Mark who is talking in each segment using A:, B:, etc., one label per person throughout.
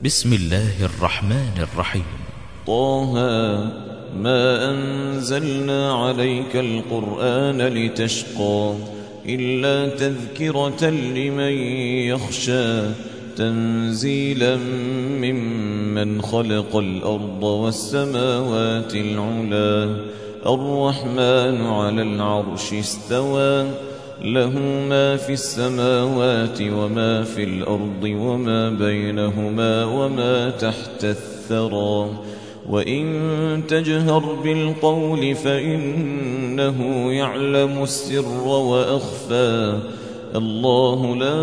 A: بسم الله الرحمن الرحيم.
B: طه ما أنزلنا عليك القرآن لتشقى إلا تذكرة لمن يخشى تنزيلا ممن خلق الأرض والسماوات العلا الرحمن على العرش استوى له ما في السماوات وما في الأرض وما بينهما وما تحت الثرى وإن تجهر بالقول فإنه يعلم السر وأخفى الله لا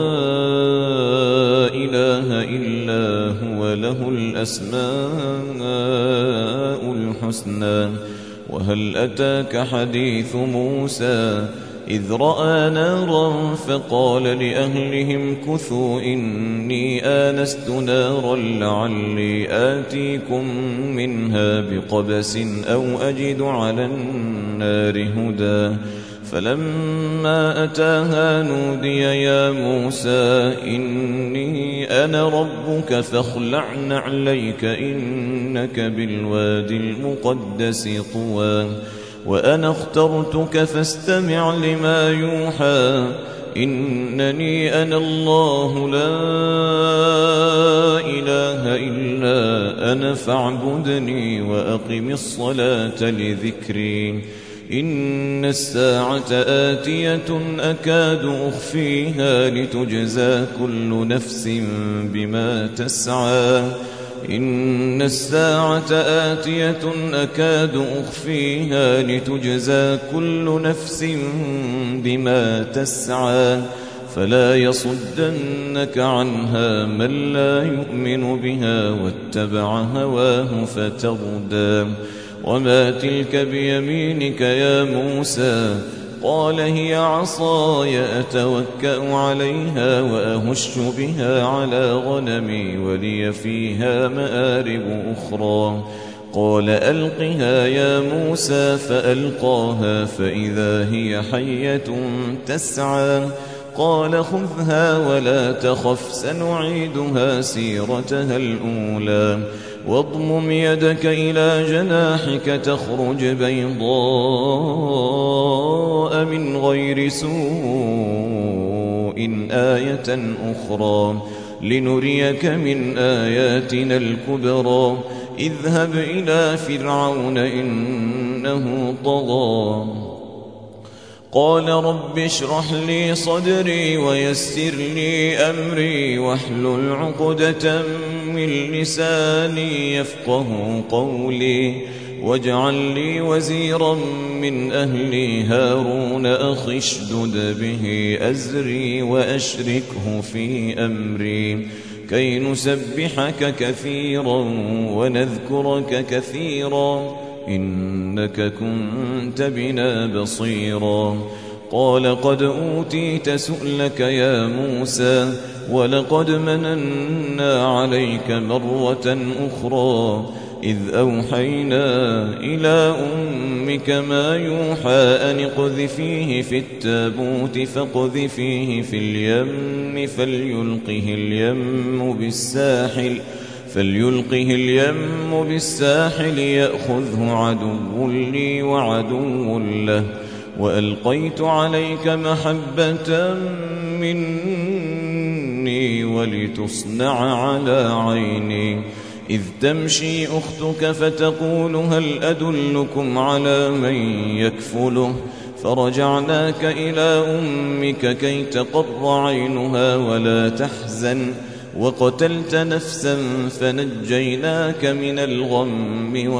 B: إله إلا هو له الأسماء الحسنى وهل أتاك حديث موسى إذ رأى نارا فقال لأهلهم كثوا إني آنست نارا لعلي آتيكم منها بقبس أو أجد على النار هدى فلما أتاها نودي يا موسى إني أنا ربك فاخلع نعليك إنك بالوادي المقدس طوى وأنا اخترتك فاستمع لما يوحى إنني أنا الله لا إله إلا أنا فاعبدني وأقم الصلاة لذكري إن الساعة آتية أكاد أخفيها لتجزى كل نفس بما تسعى إن الساعة آتية أكاد أخفيها لتجزى كل نفس بما تسعى فلا يصدنك عنها من لا يؤمن بها واتبع هواه فتردى وما تلك بيمينك يا موسى قال هي عصاي أتوكأ عليها وأهش بها على غنمي ولي فيها مآرب أخرى قال ألقها يا موسى فألقاها فإذا هي حية تسعى قال خذها ولا تخف سنعيدها سيرتها الأولى واضمم يدك إلى جناحك تخرج بيضاء من غير سوء آية أخرى لنريك من آياتنا الكبرى اذهب إلى فرعون إنه طغى قال رب اشرح لي صدري ويسر لي أمري واحلل عقدة من لساني يفقه قولي واجعل لي وزيرا من أهلي هارون أخي اشدد به أزري وأشركه في أمري كي نسبحك كثيرا ونذكرك كثيرا إنك كنت بنا بصيرا قال قد أوتيت سؤلك يا موسى ولقد مننا عليك مرة أخرى إذ أوحينا إلى أمك ما يوحى أن اقذفيه في التابوت فاقذفيه في اليم فليلقه اليم بالساحل يأخذه عدو لي وعدو له وألقيت عليك محبة مني ولتصنع على عيني إذ تمشي أختك فتقول هل أدلكم على من يكفله فرجعناك إلى أمك كي تقر عينها ولا تحزن وقتلت نفسا فنجيناك من الغم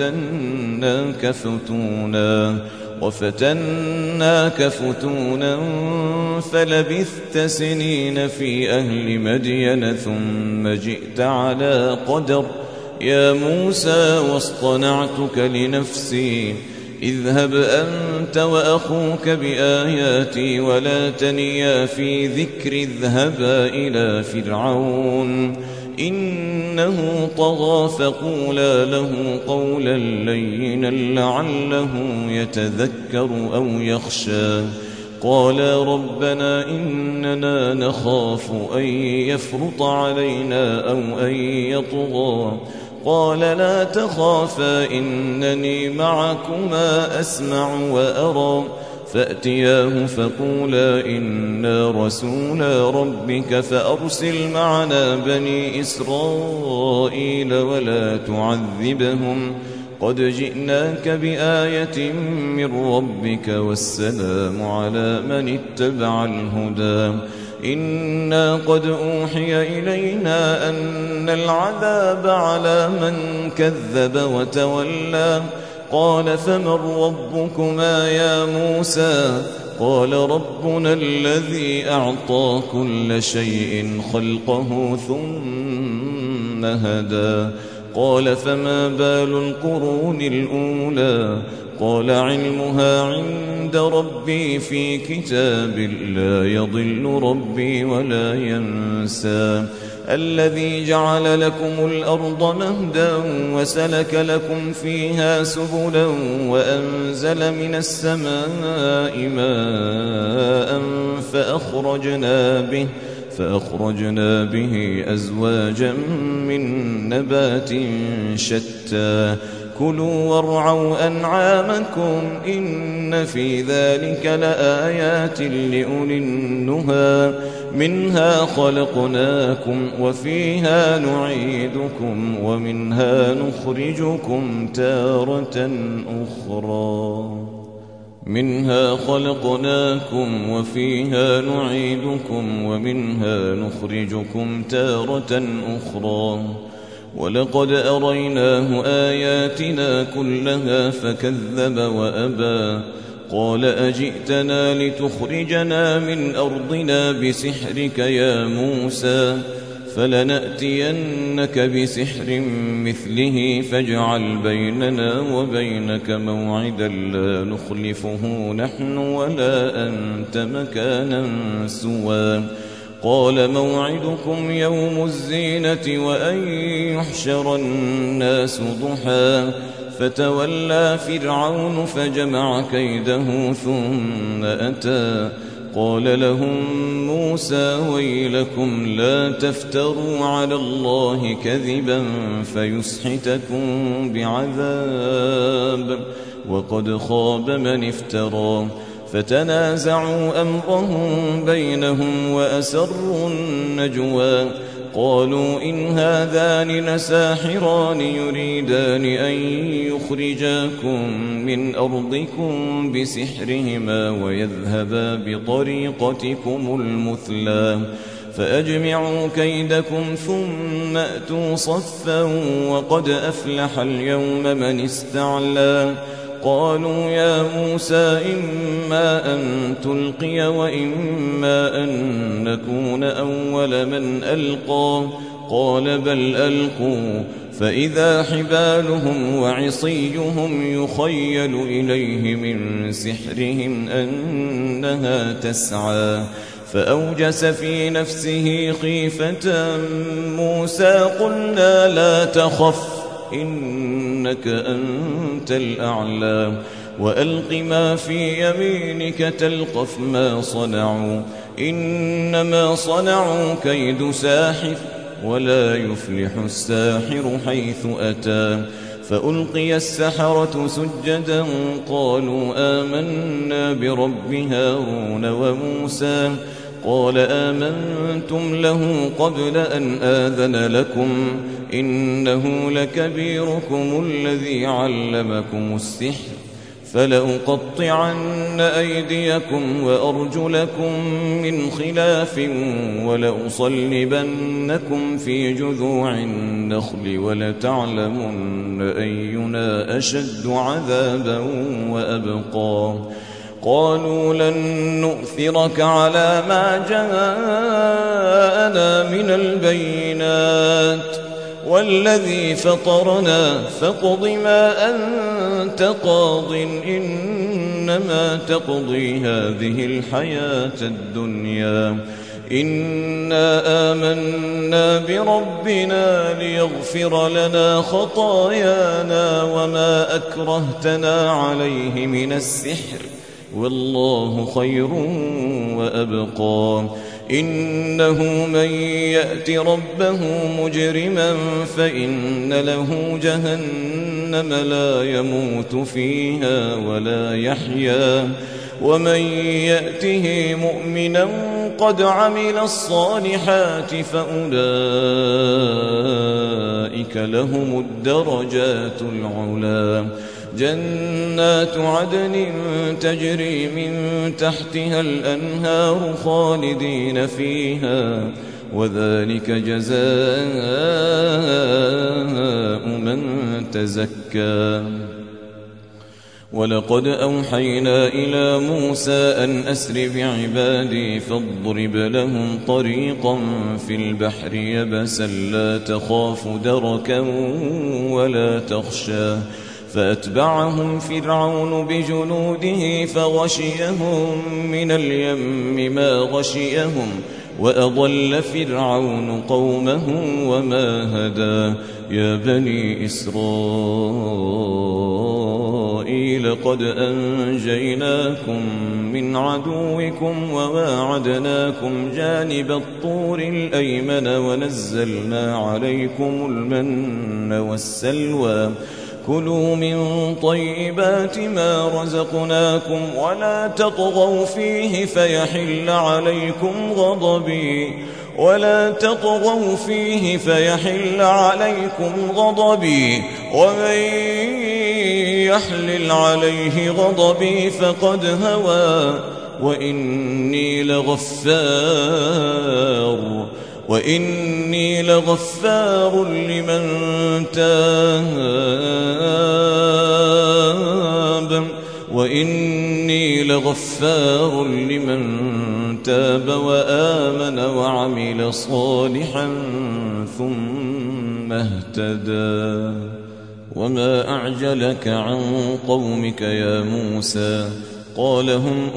B: وفتناك فتونا فلبثت سنين في أهل مدين ثم جئت على قدر يا موسى واصطنعتك لنفسي اذهب أنت وأخوك بآياتي ولا تنيا في ذكر اذهبا إلى فرعون إنه طغى فقولا له قولا لينا لعله يتذكر أو يخشى قالا ربنا إننا نخاف أن يفرط علينا أو أن يطغى قال لا تخافا إنني معكما أسمع وأرى فأتياه فقولا إنا رسولا ربك فأرسل معنا بني إسرائيل ولا تعذبهم قد جئناك بآية من ربك والسلام على من اتبع الهدى إنا قد أوحي إلينا أن العذاب على من كذب وتولى قال فمن ربكما يا موسى قال ربنا الذي أعطى كل شيء خلقه ثم هدى قال فما بال القرون الأولى قال علمها عند ربي في كتاب لا يضل ربي ولا ينسى الذي جعل لكم الأرض مهدا وسلك لكم فيها سبلا وأنزل من السماء ماء فأخرجنا به أزواجا من نبات شتى كلوا وارعوا أنعامكم إن في ذلك لآيات لأولي النهى منها خلقناكم وفيها نعيدكم ومنها نخرجكم تارة أخرى منها خلقناكم وفيها نعيدكم ومنها نخرجكم تارة أخرى ولقد أريناه آياتنا كلها فكذب وأبى قال أجئتنا لتخرجنا من أرضنا بسحرك يا موسى فلنأتينك بسحر مثله فاجعل بيننا وبينك موعدا لا نخلفه نحن ولا أنت مكانا سوى قال موعدكم يوم الزينة وأن يحشر الناس ضحى فتولى فرعون فجمع كيده ثم أتى قال لهم موسى ويلكم لا تفتروا على الله كذبا فيسحتكم بعذاب وقد خاب من افترى فتنازعوا أمرهم بينهم وأسروا النجوى قالوا إن هذان لساحران يريدان أن يخرجاكم من أرضكم بسحرهما ويذهبا بطريقتكم المثلى فأجمعوا كيدكم ثم أتوا صفا وقد أفلح اليوم من استعلى قالوا يا موسى إما أن تلقي وإما أن نكون أول من ألقى قال بل ألقوا فإذا حبالهم وعصيهم يخيل إليه من سحرهم أنها تسعى فأوجس في نفسه خيفة موسى قلنا لا تخف إنك أنت الأعلى وألق ما في يمينك تلقف ما صنعوا إنما صنعوا كيد ساحر ولا يفلح الساحر حيث أتى فألقي السحرة سجدا قالوا آمنا برب هارون وموسى قال آمنتم له قبل أن آذن لكم إنه لكبيركم الذي علمكم السحر فلأقطعن أيديكم وأرجلكم من خلاف ولأصلبنكم في جذوع النخل ولتعلمن أينا أشد عذابا وأبقى قالوا لن نؤثرك على ما جاءنا من البينات والذي فطرنا فاقض ما أنت قاض إنما تقضي هذه الحياة الدنيا إنا آمنا بربنا ليغفر لنا خطايانا وما أكرهتنا عليه من السحر والله خير وأبقى. إنه من يأت ربه مجرما فإن له جهنم لا يموت فيها ولا يحيا، ومن يأته مؤمنا قد عمل الصالحات فأولئك لهم الدرجات العلى. جنات عدن تجري من تحتها الأنهار خالدين فيها، وذلك جزاء من تزكى. ولقد أوحينا إلى موسى أن أسر بعبادي فاضرب لهم طريقا في البحر يبسا لا تخاف دركا ولا تخشى، فأتبعهم فرعون بجنوده فغشيهم من اليم ما غشيهم، وأضل فرعون قومه وما هدى. يا بني إسرائيل قد أنجيناكم من عدوكم وواعدناكم جانب الطور الأيمن ونزلنا عليكم المن والسلوى. كلوا من طيبات ما رزقناكم ولا تطغوا فيه فيحل عليكم غضبي ومن يحلل عليه غضبي فقد هوى. وإني لغفار لمن تاب وآمن وعمل صالحا ثم اهتدى. وما أعجلك عن قومك يا موسى؟ قال هم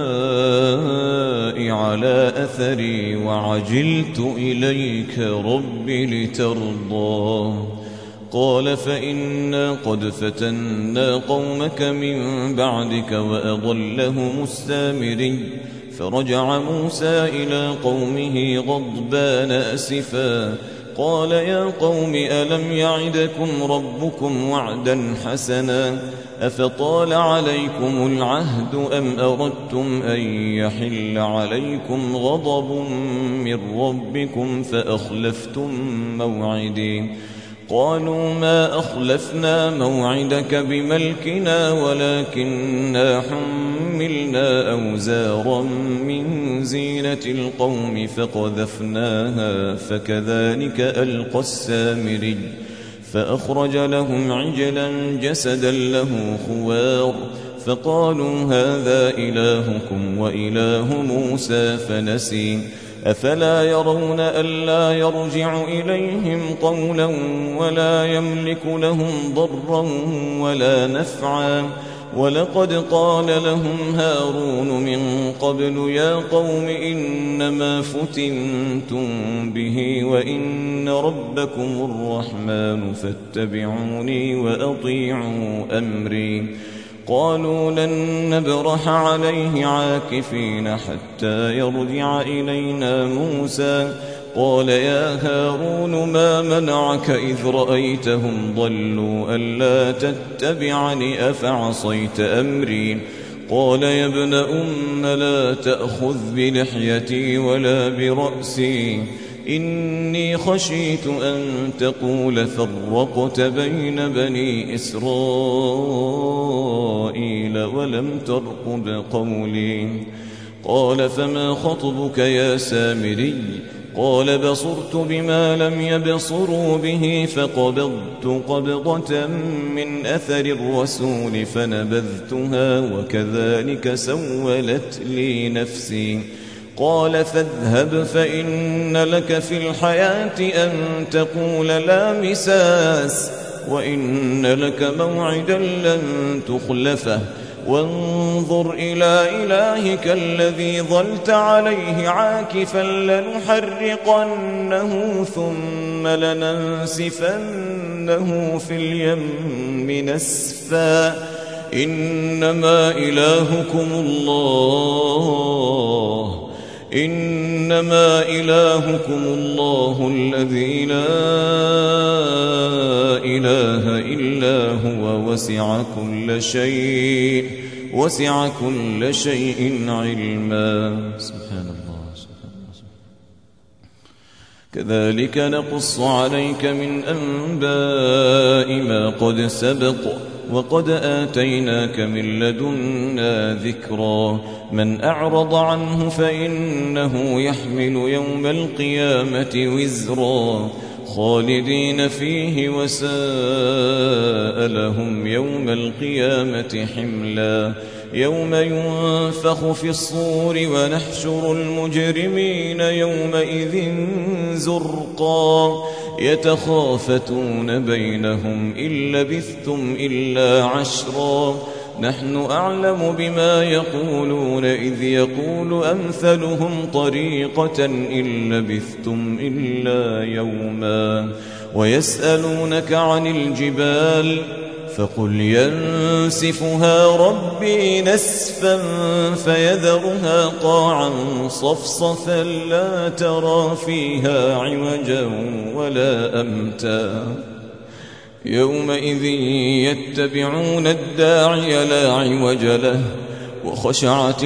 B: أولئك على أثري وعجلت إليك رب لترضى. قال فإنا قد فتنا قومك من بعدك وأضلهم السامري. فرجع موسى إلى قومه غضبان أسفا قال يا قوم ألم يعدكم ربكم وعدا حسنا أفطال عليكم العهد أم أردتم أن يحل عليكم غضب من ربكم فأخلفتم موعدي. قالوا ما أخلفنا موعدك بملكنا ولكننا حملنا أوزارا من زينة القوم فقذفناها فكذلك ألقى السامري. فأخرج لهم عجلا جسدا له خوار فقالوا هذا إلهكم وإله موسى فنسي. أفلا يرون ألا يرجع إليهم قولا ولا يملك لهم ضرا ولا نفعا. ولقد قال لهم هارون من قبل يا قوم إنما فتنتم به وإن ربكم الرحمن فاتبعوني وأطيعوا أمري. قالوا لن نبرح عليه عاكفين حتى يرجع إلينا موسى. قال يا هارون ما منعك إذ رأيتهم ضلوا ألا تتبعني أفعصيت أمري. قال يا ابن أم لا تأخذ بلحيتي ولا برأسي إني خشيت أن تقول فرقت بين بني إسرائيل ولم ترقب قولي. قال فما خطبك يا سامري؟ قال بصرت بما لم يبصروا به فقبضت قبضة من أثر الرسول فنبذتها وكذلك سولت لي نفسي. قال فاذهب فإن لك في الحياة أن تقول لا مساس وإن لك موعدا لن تخلفه وانظر إلى إلهك الذي ظلت عليه عاكفا لنحرقنه ثم لننسفنه في اليم نسفا إنما إلهكم الله الذي لا إله إلا هو وسع كل شيء علما. سبحان الله. كذلك نقص عليك من أنباء ما قد سبق وقد آتيناك من لدنا ذكرا. من أعرض عنه فإنه يحمل يوم القيامة وزرا خالدين فيه وساء لهم يوم القيامة حملا. يوم ينفخ في الصور ونحشر المجرمين يومئذ زرقا يتخافتون بينهم إن لبثتم إلا عشرا نحن أعلم بما يقولون إذ يقول أمثلهم طريقة إن لبثتم إلا يوما. ويسألونك عن الجبال فقل ينسفها ربي نسفا فيذرها قاعا صفصفا لا ترى فيها عوجا ولا أمتا. يومئذ يتبعون الداعي لا عوج له وخشعت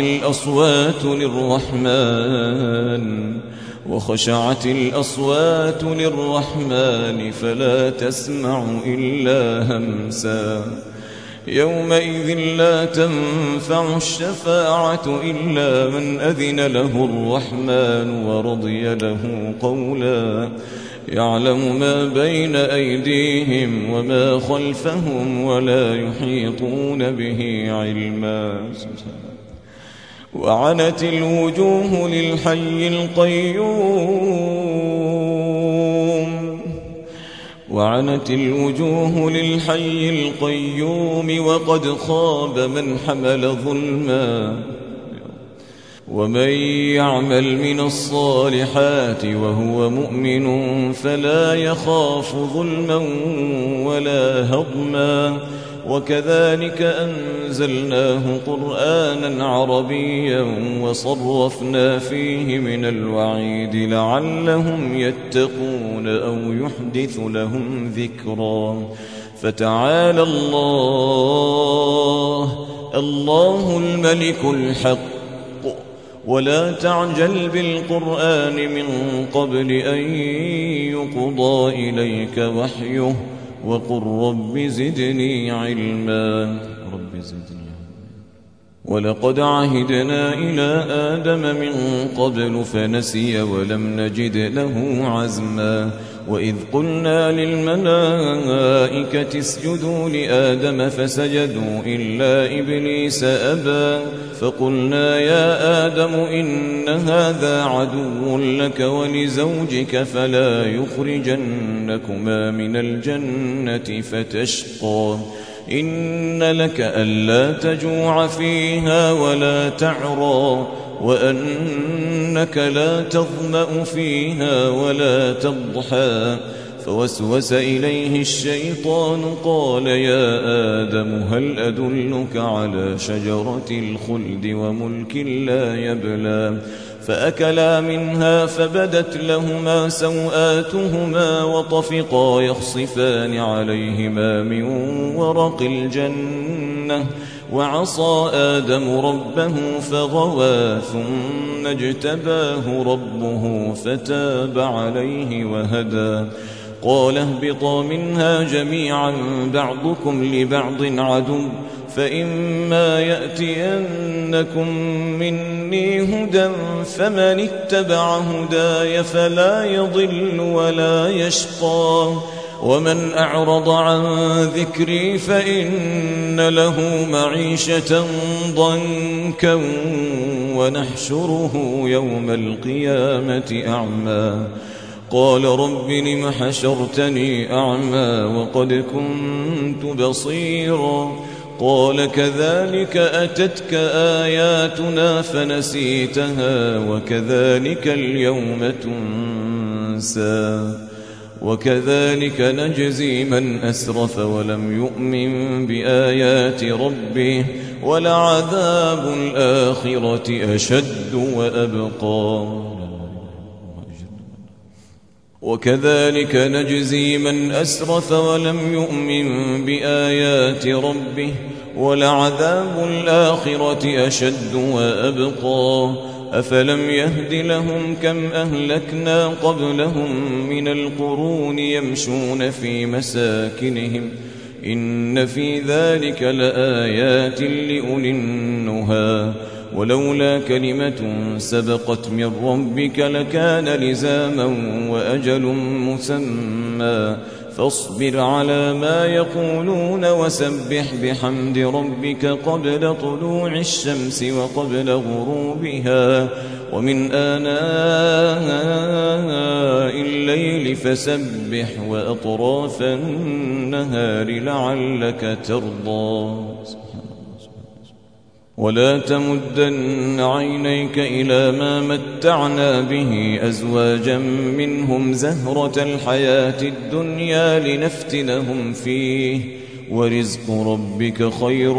B: الأصوات للرحمن فلا تسمع إلا همسا. يومئذ لا تنفع الشفاعة إلا من أذن له الرحمن ورضي له قولا. يعلم ما بين أيديهم وما خلفهم ولا يحيطون به علما. وعنت الوجوه للحي القيوم وقد خاب من حمل ظلما. ومن يعمل من الصالحات وهو مؤمن فلا يخاف ظلما ولا هضما. وكذلك أنزلناه قرآنا عربيا وصرفنا فيه من الوعيد لعلهم يتقون أو يحدث لهم ذكرا. فتعالى الله الملك الحق ولا تعجل بالقرآن من قبل أن يقضى إليك وحيه وقل رب زدني علما. ولقد عهدنا إلى آدم من قبل فنسي ولم نجد له عزما. وإذ قلنا للملائكة اسجدوا لآدم فسجدوا إلا إبليس أبى فقلنا يا آدم إن هذا عدو لك ولزوجك فلا يخرجنكما من الجنة فتشقى. إن لك ألا تجوع فيها ولا تعرى وأنك لا تظمأ فيها ولا تضحى. فوسوس إليه الشيطان قال يا آدم هل أدلك على شجرة الخلد وملك لا يبلى. فأكلا منها فبدت لهما سوآتهما وطفقا يخصفان عليهما من ورق الجنة. وعصى آدم ربه فغوى ثم اجتباه ربه فتاب عليه وهدى. قال اهبطا منها جميعا بعضكم لبعض عدو فإما يأتينكم مني هدى فمن اتبع هداي فلا يضل ولا يشقى. ومن أعرض عن ذكري فإن له معيشة ضنكا ونحشره يوم القيامة أعمى. قال رب لم حشرتني أعمى وقد كنت بصيرا. قال كذلك أتتك آياتنا فنسيتها وكذلك اليوم تنسى. وكذلك نجزي من أسرف ولم يؤمن بآيات ربه ولعذاب الآخرة أشد وأبقى وكذلك نجزي من أسرف ولم يؤمن بآيات ربه ولعذاب الآخرة أشد وأبقى أفلم يهد لهم كم أهلكنا قبلهم من القرون يمشون في مساكنهم إن في ذلك لآيات لأولي النهى ولولا كلمة سبقت من ربك لكان لزاما وأجل مسمى فاصبر على ما يقولون وسبح بحمد ربك قبل طلوع الشمس وقبل غروبها ومن آناء الليل فسبح وأطراف النهار لعلك ترضى ولا تمدن عينيك إلى ما متعنا به أزواجا منهم زهرة الحياة الدنيا لنفتنهم فيه ورزق ربك خير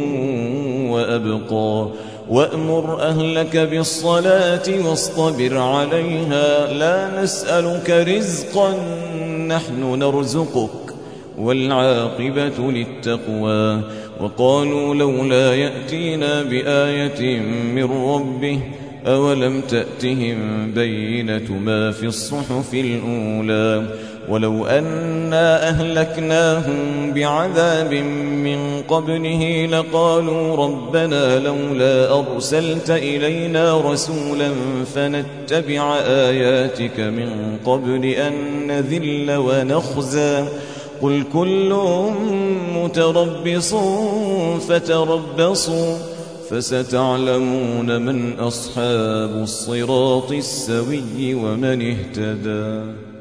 B: وأبقى وأمر أهلك بالصلاة واصطبر عليها لا نسألك رزقا نحن نرزقك والعاقبة للتقوى وقالوا لولا يأتينا بآية من ربه أولم تأتهم بينة ما في الصحف الأولى ولو أنا أهلكناهم بعذاب من قبله لقالوا ربنا لولا أرسلت إلينا رسولا فنتبع آياتك من قبل أن نذل ونخزى قل كل متربص فتربصوا فستعلمون من أصحاب الصراط السوي ومن اهتدى